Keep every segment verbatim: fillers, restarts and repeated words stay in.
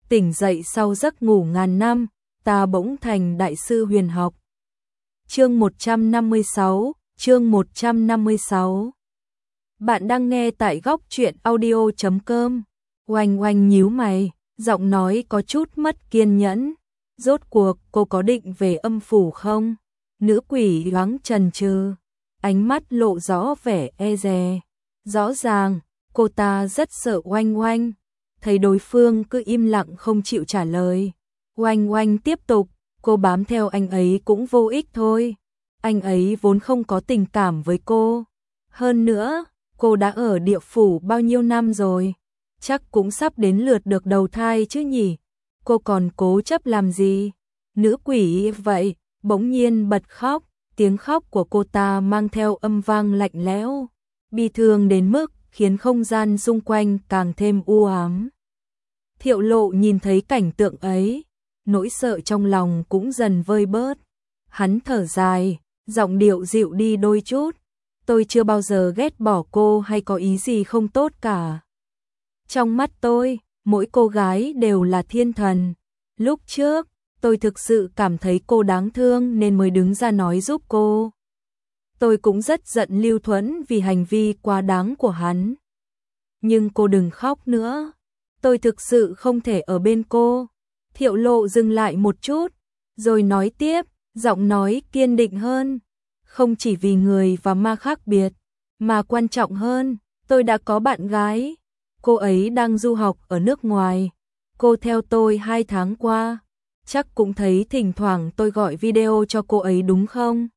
tỉnh dậy sau giấc ngủ ngàn năm, ta bỗng thành đại sư huyền học. Chương một trăm năm mươi sáu, chương một trăm năm mươi sáu. Bạn đang nghe tại góc truyện audio chấm com. Oanh oanh nhíu mày, giọng nói có chút mất kiên nhẫn. Rốt cuộc cô có định về âm phủ không? Nữ quỷ thoáng chần chừ, ánh mắt lộ rõ vẻ e dè. Rõ ràng, cô ta rất sợ Oanh Oanh. Thấy đối phương cứ im lặng không chịu trả lời, Oanh Oanh tiếp tục, cô bám theo anh ấy cũng vô ích thôi. Anh ấy vốn không có tình cảm với cô. Hơn nữa, cô đã ở địa phủ bao nhiêu năm rồi, chắc cũng sắp đến lượt được đầu thai chứ nhỉ. Cô còn cố chấp làm gì? Nữ quỷ vậy, bỗng nhiên bật khóc, tiếng khóc của cô ta mang theo âm vang lạnh lẽo, bi thương đến mức khiến không gian xung quanh càng thêm u ám. Thiệu Lộ nhìn thấy cảnh tượng ấy, nỗi sợ trong lòng cũng dần vơi bớt. Hắn thở dài, giọng điệu dịu đi đôi chút. Tôi chưa bao giờ ghét bỏ cô hay có ý gì không tốt cả. Trong mắt tôi, mỗi cô gái đều là thiên thần. Lúc trước, tôi thực sự cảm thấy cô đáng thương nên mới đứng ra nói giúp cô. Tôi cũng rất giận Lưu Thuẫn vì hành vi quá đáng của hắn. Nhưng cô đừng khóc nữa. Tôi thực sự không thể ở bên cô. Thiệu Lộ dừng lại một chút, rồi nói tiếp, giọng nói kiên định hơn. Không chỉ vì người và ma khác biệt, mà quan trọng hơn, tôi đã có bạn gái. Cô ấy đang du học ở nước ngoài. Cô theo tôi hai tháng qua. Chắc cũng thấy thỉnh thoảng tôi gọi video cho cô ấy đúng không?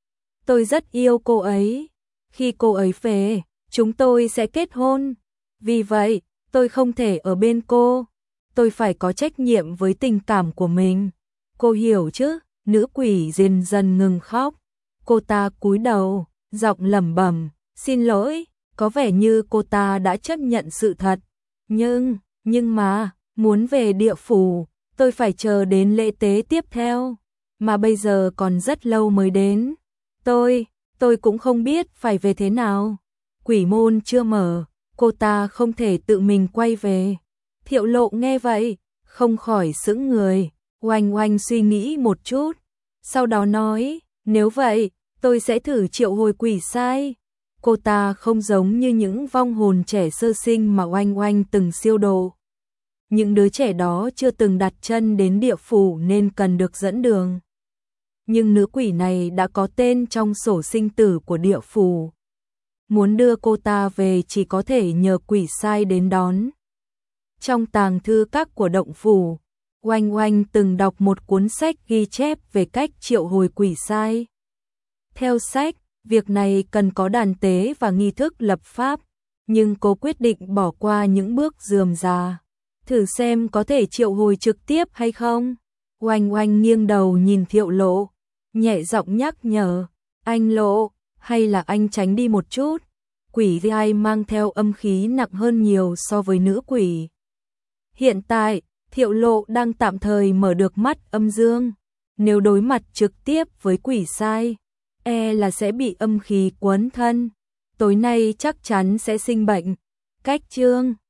Tôi rất yêu cô ấy. Khi cô ấy về, chúng tôi sẽ kết hôn. Vì vậy, tôi không thể ở bên cô. Tôi phải có trách nhiệm với tình cảm của mình. Cô hiểu chứ? Nữ quỷ dần dần ngừng khóc. Cô ta cúi đầu, giọng lẩm bẩm, xin lỗi. Có vẻ như cô ta đã chấp nhận sự thật. Nhưng, nhưng mà, muốn về địa phủ, tôi phải chờ đến lễ tế tiếp theo. Mà bây giờ còn rất lâu mới đến. Tôi, tôi cũng không biết phải về thế nào. Quỷ môn chưa mở, cô ta không thể tự mình quay về. Thiệu Lộ nghe vậy, không khỏi sững người. Oanh Oanh suy nghĩ một chút, sau đó nói, nếu vậy, tôi sẽ thử triệu hồi quỷ sai. Cô ta không giống như những vong hồn trẻ sơ sinh mà Oanh Oanh từng siêu độ. Những đứa trẻ đó chưa từng đặt chân đến địa phủ nên cần được dẫn đường. Nhưng nữ quỷ này đã có tên trong sổ sinh tử của địa phủ. Muốn đưa cô ta về chỉ có thể nhờ quỷ sai đến đón. Trong tàng thư các của động phủ, Oanh Oanh từng đọc một cuốn sách ghi chép về cách triệu hồi quỷ sai. Theo sách, việc này cần có đàn tế và nghi thức lập pháp, nhưng cô quyết định bỏ qua những bước rườm rà. Thử xem có thể triệu hồi trực tiếp hay không. Oanh Oanh nghiêng đầu nhìn Thiệu Lộ, nhẹ giọng nhắc nhở, anh Lộ, hay là anh tránh đi một chút. Quỷ gai mang theo âm khí nặng hơn nhiều so với nữ quỷ. Hiện tại, Thiệu Lộ đang tạm thời mở được mắt âm dương. Nếu đối mặt trực tiếp với quỷ sai, e là sẽ bị âm khí quấn thân. Tối nay chắc chắn sẽ sinh bệnh. Cách chương